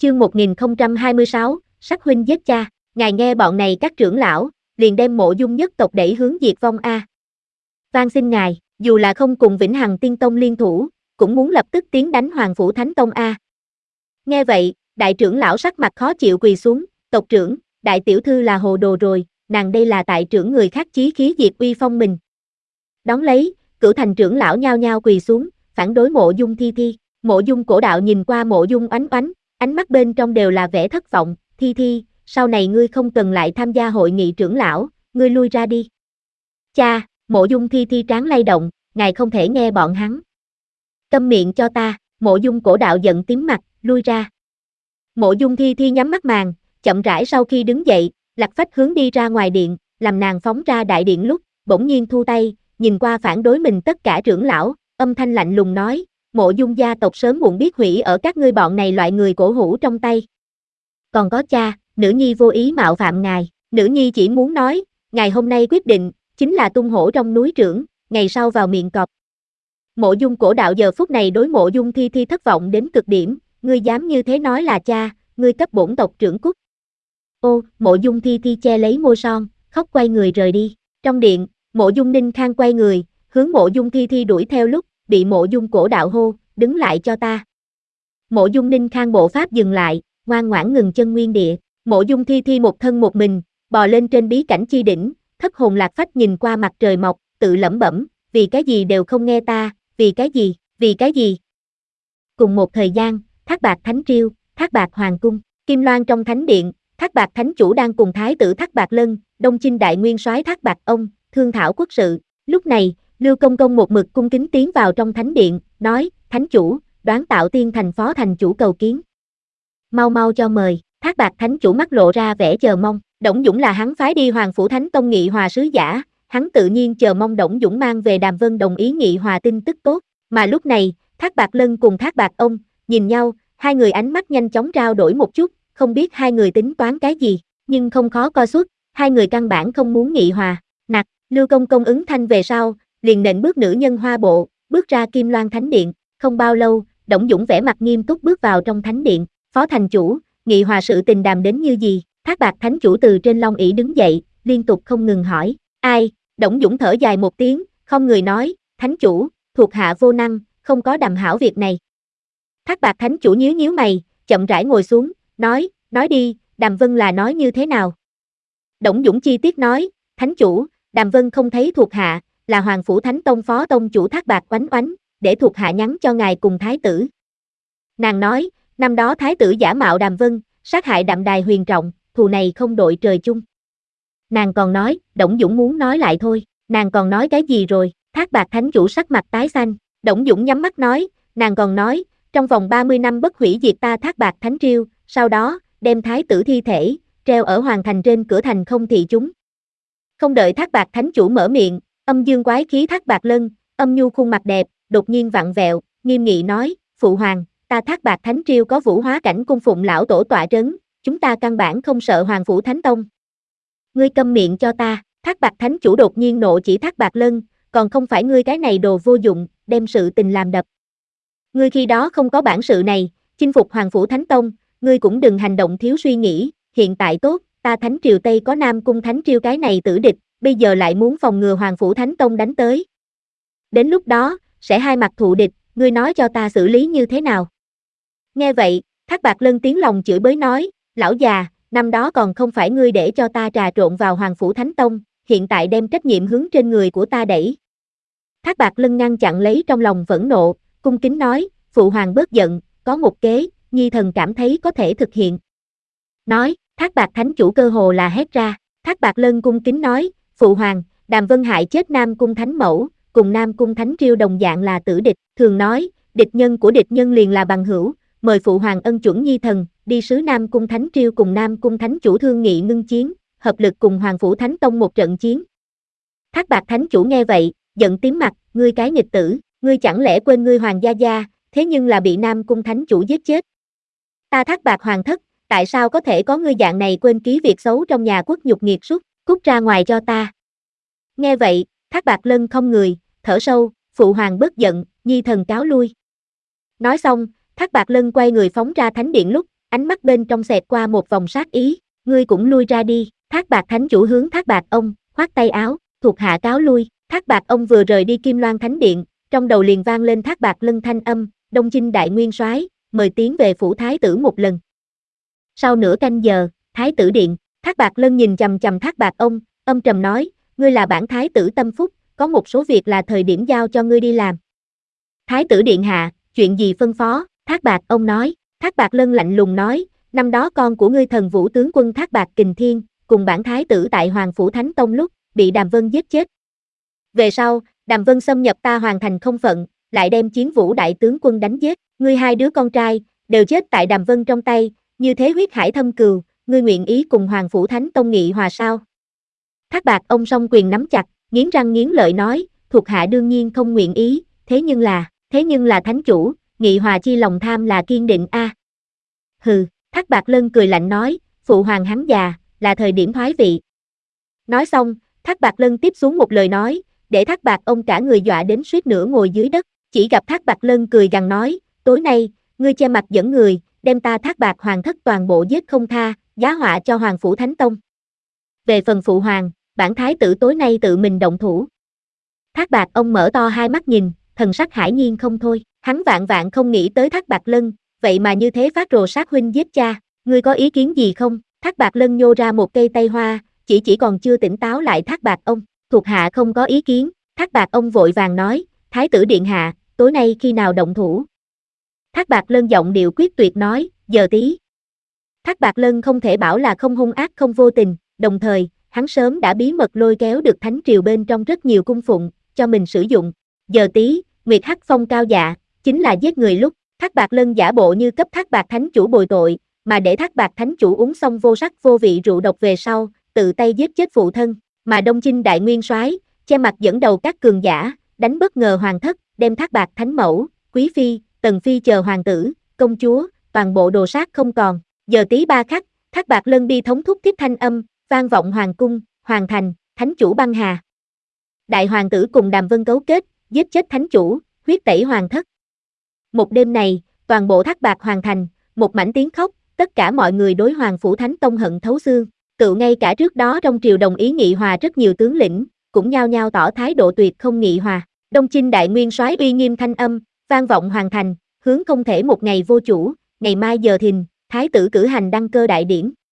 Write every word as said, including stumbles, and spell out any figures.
Chương một nghìn không trăm hai mươi sáu, Sắc huynh giết cha. Ngài nghe bọn này các trưởng lão, liền đem Mộ Dung nhất tộc đẩy hướng diệt vong a. Van xin ngài, dù là không cùng Vĩnh Hằng Tiên Tông liên thủ, cũng muốn lập tức tiến đánh Hoàng Phủ Thánh Tông a. Nghe vậy, đại trưởng lão sắc mặt khó chịu quỳ xuống, tộc trưởng, đại tiểu thư là hồ đồ rồi, nàng đây là tại trưởng người khác chí khí diệt uy phong mình. Đón lấy, Cửu Thành trưởng lão nhao nhao quỳ xuống, phản đối Mộ Dung Thi Thi. Mộ Dung Cổ Đạo nhìn qua Mộ Dung Oánh Oánh, ánh mắt bên trong đều là vẻ thất vọng. Thi Thi, sau này ngươi không cần lại tham gia hội nghị trưởng lão, ngươi lui ra đi. Cha, Mộ Dung Thi Thi trán lay động, ngài không thể nghe bọn hắn. Câm miệng cho ta. Mộ Dung Cổ Đạo giận tím mặt, lui ra. Mộ Dung Thi Thi nhắm mắt màn, chậm rãi sau khi đứng dậy, lạch phách hướng đi ra ngoài điện, làm nàng phóng ra đại điện lúc, bỗng nhiên thu tay, nhìn qua phản đối mình tất cả trưởng lão, âm thanh lạnh lùng nói, Mộ Dung gia tộc sớm muộn biết hủy ở các ngươi bọn này loại người cổ hủ trong tay. Còn có cha, nữ nhi vô ý mạo phạm ngài, nữ nhi chỉ muốn nói, ngài hôm nay quyết định, chính là tung hổ trong núi trưởng, ngày sau vào miệng cọp. Mộ Dung Cổ Đạo giờ phút này đối Mộ Dung Thi Thi thất vọng đến cực điểm, ngươi dám như thế nói là cha, ngươi cấp bổn tộc trưởng cút. Ô, Mộ Dung Thi Thi che lấy môi son, khóc quay người rời đi. Trong điện, Mộ Dung Ninh Khang quay người, hướng Mộ Dung Thi Thi đuổi theo lúc, bị Mộ Dung Cổ Đạo hô, đứng lại cho ta. Mộ Dung Ninh Khang bộ pháp dừng lại, ngoan ngoãn ngừng chân nguyên địa. Mộ Dung Thi Thi một thân một mình, bò lên trên bí cảnh chi đỉnh, thất hồn lạc phách nhìn qua mặt trời mọc, tự lẩm bẩm, vì cái gì đều không nghe ta, vì cái gì, vì cái gì. Cùng một thời gian, Thác Bạt Thánh Triêu, Thác Bạt Hoàng Cung, Kim Loan trong thánh điện, Thác Bạt Thánh Chủ đang cùng Thái tử Thác Bạt Lân, Đông Chinh Đại Nguyên Soái Thác Bạt Ông, thương thảo quốc sự. Lúc này, Lưu Công Công một mực cung kính tiến vào trong thánh điện, nói, Thánh Chủ, Đoán Tạo Tiên thành phó thành chủ cầu kiến. Mau mau cho mời. Thác Bạt Thánh Chủ mắt lộ ra vẻ chờ mong, Đổng Dũng là hắn phái đi Hoàng Phủ Thánh Tông nghị hòa sứ giả, hắn tự nhiên chờ mong Đổng Dũng mang về Đàm Vân đồng ý nghị hòa tin tức tốt, mà lúc này, Thác Bạt Lân cùng Thác Bạt Ông, nhìn nhau, hai người ánh mắt nhanh chóng trao đổi một chút, không biết hai người tính toán cái gì, nhưng không khó coi suốt, hai người căn bản không muốn nghị hòa. Nặc, Lưu Công Công ứng thanh về sau, liền nện bước nữ nhân hoa bộ, bước ra Kim Loan Thánh Điện, không bao lâu, Đổng Dũng vẻ mặt nghiêm túc bước vào trong thánh điện, phó thành chủ, nghị hòa sự tình đàm đến như gì? Thác Bạt Thánh Chủ từ trên long ỷ đứng dậy, liên tục không ngừng hỏi, ai? Đổng Dũng thở dài một tiếng, không người nói, Thánh Chủ, thuộc hạ vô năng, không có đàm hảo việc này. Thác Bạt Thánh Chủ nhíu nhíu mày, chậm rãi ngồi xuống, nói, nói đi, Đàm Vân là nói như thế nào? Đổng Dũng chi tiết nói, Thánh Chủ, Đàm Vân không thấy thuộc hạ, là Hoàng Phủ Thánh Tông phó tông chủ Thác Bạt Oánh Oánh, để thuộc hạ nhắn cho ngài cùng Thái tử. Nàng nói, năm đó Thái tử giả mạo Đàm Vân, sát hại Đạm Đài Huyền Trọng, thù này không đội trời chung. Nàng còn nói, Đổng Dũng muốn nói lại thôi, nàng còn nói cái gì rồi? Thác Bạt Thánh Chủ sắc mặt tái xanh, Đổng Dũng nhắm mắt nói, nàng còn nói, trong vòng ba mươi năm bất hủy diệt ta Thác Bạt Thánh Triêu, sau đó, đem Thái tử thi thể, treo ở hoàng thành trên cửa thành không thị chúng. Không đợi Thác Bạt Thánh Chủ mở miệng, âm dương quái khí Thác Bạt Lân, âm nhu khuôn mặt đẹp, đột nhiên vặn vẹo, nghiêm nghị nói, phụ hoàng, ta Thác Bạt Thánh Triêu có vũ hóa cảnh cung phụng lão tổ tọa trấn, chúng ta căn bản không sợ Hoàng Phủ Thánh Tông. Ngươi câm miệng cho ta. Thác Bạt Thánh Chủ đột nhiên nộ chỉ Thác Bạt Lân, còn không phải ngươi cái này đồ vô dụng, đem sự tình làm đập. Ngươi khi đó không có bản sự này, chinh phục Hoàng Phủ Thánh Tông, ngươi cũng đừng hành động thiếu suy nghĩ, hiện tại tốt, ta Thánh Triều Tây có Nam Cung Thánh Triều cái này tử địch, bây giờ lại muốn phòng ngừa Hoàng Phủ Thánh Tông đánh tới. Đến lúc đó, sẽ hai mặt thù địch, ngươi nói cho ta xử lý như thế nào? Nghe vậy, Thác Bạt Lân tiếng lòng chửi bới nói, lão già, năm đó còn không phải ngươi để cho ta trà trộn vào Hoàng Phủ Thánh Tông, hiện tại đem trách nhiệm hướng trên người của ta đẩy. Thác Bạt Lân ngăn chặn lấy trong lòng phẫn nộ, cung kính nói, phụ hoàng bớt giận, có một kế, nhi thần cảm thấy có thể thực hiện. Nói, Thác Bạt Thánh Chủ cơ hồ là hét ra, Thác Bạt Lân cung kính nói, phụ hoàng, Đàm Vân hại chết Nam Cung Thánh Mẫu, cùng Nam Cung Thánh Triêu đồng dạng là tử địch, thường nói, địch nhân của địch nhân liền là bằng hữu, mời phụ hoàng ân chuẩn nhi thần, đi sứ Nam Cung Thánh Triêu cùng Nam Cung Thánh Chủ thương nghị ngưng chiến, hợp lực cùng Hoàng Phủ Thánh Tông một trận chiến. Thác Bạt Thánh Chủ nghe vậy, giận tím mặt, ngươi cái nghịch tử, ngươi chẳng lẽ quên ngươi hoàng gia gia, thế nhưng là bị Nam Cung Thánh Chủ giết chết. Ta Thác Bạt Hoàng thất, tại sao có thể có ngươi dạng này quên ký việc xấu trong nhà quốc nhục nghiệt súc, cút ra ngoài cho ta. Nghe vậy, Thác Bạt Lân không người, thở sâu, phụ hoàng bớt giận, nhi thần cáo lui. Nói xong, Thác Bạt Lân quay người phóng ra thánh điện lúc, ánh mắt bên trong xẹt qua một vòng sát ý, ngươi cũng lui ra đi, Thác Bạt Thánh Chủ hướng Thác Bạt ông, khoát tay áo, thuộc hạ cáo lui, Thác Bạt ông vừa rời đi Kim Loan Thánh Điện, trong đầu liền vang lên Thác Bạt Lân thanh âm, Đông Chinh đại nguyên soái, mời tiến về phủ thái tử một lần. Sau nửa canh giờ, thái tử điện, Thác Bạt Lân nhìn chằm chằm Thác Bạt ông, âm trầm nói, ngươi là bản thái tử tâm phúc, có một số việc là thời điểm giao cho ngươi đi làm. Thái tử điện hạ, chuyện gì phân phó, Thác Bạt ông nói, Thác Bạt Lân lạnh lùng nói, năm đó con của ngươi Thần Vũ tướng quân Thác Bạt Kình Thiên, cùng bản thái tử tại Hoàng Phủ Thánh Tông lúc, bị Đàm Vân giết chết. Về sau, Đàm Vân xâm nhập ta Hoàng Thành không phận, lại đem Chiến Vũ đại tướng quân đánh giết, ngươi hai đứa con trai, đều chết tại Đàm Vân trong tay, như thế huyết hải thâm cừu, ngươi nguyện ý cùng Hoàng Phủ Thánh Tông nghị hòa sao? Thác Bạt ông song quyền nắm chặt, nghiến răng nghiến lợi nói, thuộc hạ đương nhiên không nguyện ý, thế nhưng là, thế nhưng là thánh chủ, nghị hòa chi lòng tham là kiên định a. À. Hừ, Thác Bạt Lân cười lạnh nói, phụ hoàng hắn già, là thời điểm thoái vị. Nói xong, Thác Bạt Lân tiếp xuống một lời nói, để Thác Bạt ông cả người dọa đến suýt nữa ngồi dưới đất, chỉ gặp Thác Bạt Lân cười gằn nói, tối nay, ngươi che mặt dẫn người, đem ta Thác Bạt hoàng thất toàn bộ giết không tha, giá họa cho Hoàng Phủ Thánh Tông. Về phần phụ hoàng, bản thái tử tối nay tự mình động thủ. Thác Bạt ông mở to hai mắt nhìn, thần sắc hải nhiên không thôi, hắn vạn vạn không nghĩ tới Thác Bạt Lân, vậy mà như thế phát rồ sát huynh giết cha, ngươi có ý kiến gì không? Thác Bạt Lân nhô ra một cây tay hoa, chỉ chỉ còn chưa tỉnh táo lại Thác Bạt ông, thuộc hạ không có ý kiến, Thác Bạt ông vội vàng nói, thái tử điện hạ, tối nay khi nào động thủ? Thác Bạt Lân giọng điệu quyết tuyệt nói, giờ tí. Thác Bạt Lân không thể bảo là không hung ác không vô tình, đồng thời, hắn sớm đã bí mật lôi kéo được thánh triều bên trong rất nhiều cung phụng, cho mình sử dụng. Giờ tí, Nguyệt Hắc Phong cao dạ, chính là giết người lúc, Thác Bạt Lân giả bộ như cấp Thác Bạt Thánh Chủ bồi tội, mà để Thác Bạt Thánh Chủ uống xong vô sắc vô vị rượu độc về sau, tự tay giết chết phụ thân, mà Đông Chinh đại nguyên soái che mặt dẫn đầu các cường giả, đánh bất ngờ hoàng thất, đem Thác Bạt Thánh Mẫu, Quý Phi, Tần Phi chờ hoàng tử, công chúa, toàn bộ đồ sát không còn. Giờ tí ba khắc, Thác Bạt Lân bi thống thúc tiếp thanh âm, vang vọng hoàng cung, hoàng thành, thánh chủ băng hà. Đại hoàng tử cùng Đàm Vân cấu kết, giết chết thánh chủ, huyết tẩy hoàng thất. Một đêm này, toàn bộ Thác Bạt hoàng thành, một mảnh tiếng khóc, tất cả mọi người đối Hoàng Phủ Thánh Tông hận thấu xương. Tự ngay cả trước đó trong triều đồng ý nghị hòa rất nhiều tướng lĩnh, cũng nhao nhao tỏ thái độ tuyệt không nghị hòa. Đông Chinh đại nguyên soái uy nghiêm thanh âm, vang vọng hoàng thành, hướng không thể một ngày vô chủ, ngày mai giờ thìn, thái tử cử hành đăng cơ đại điển.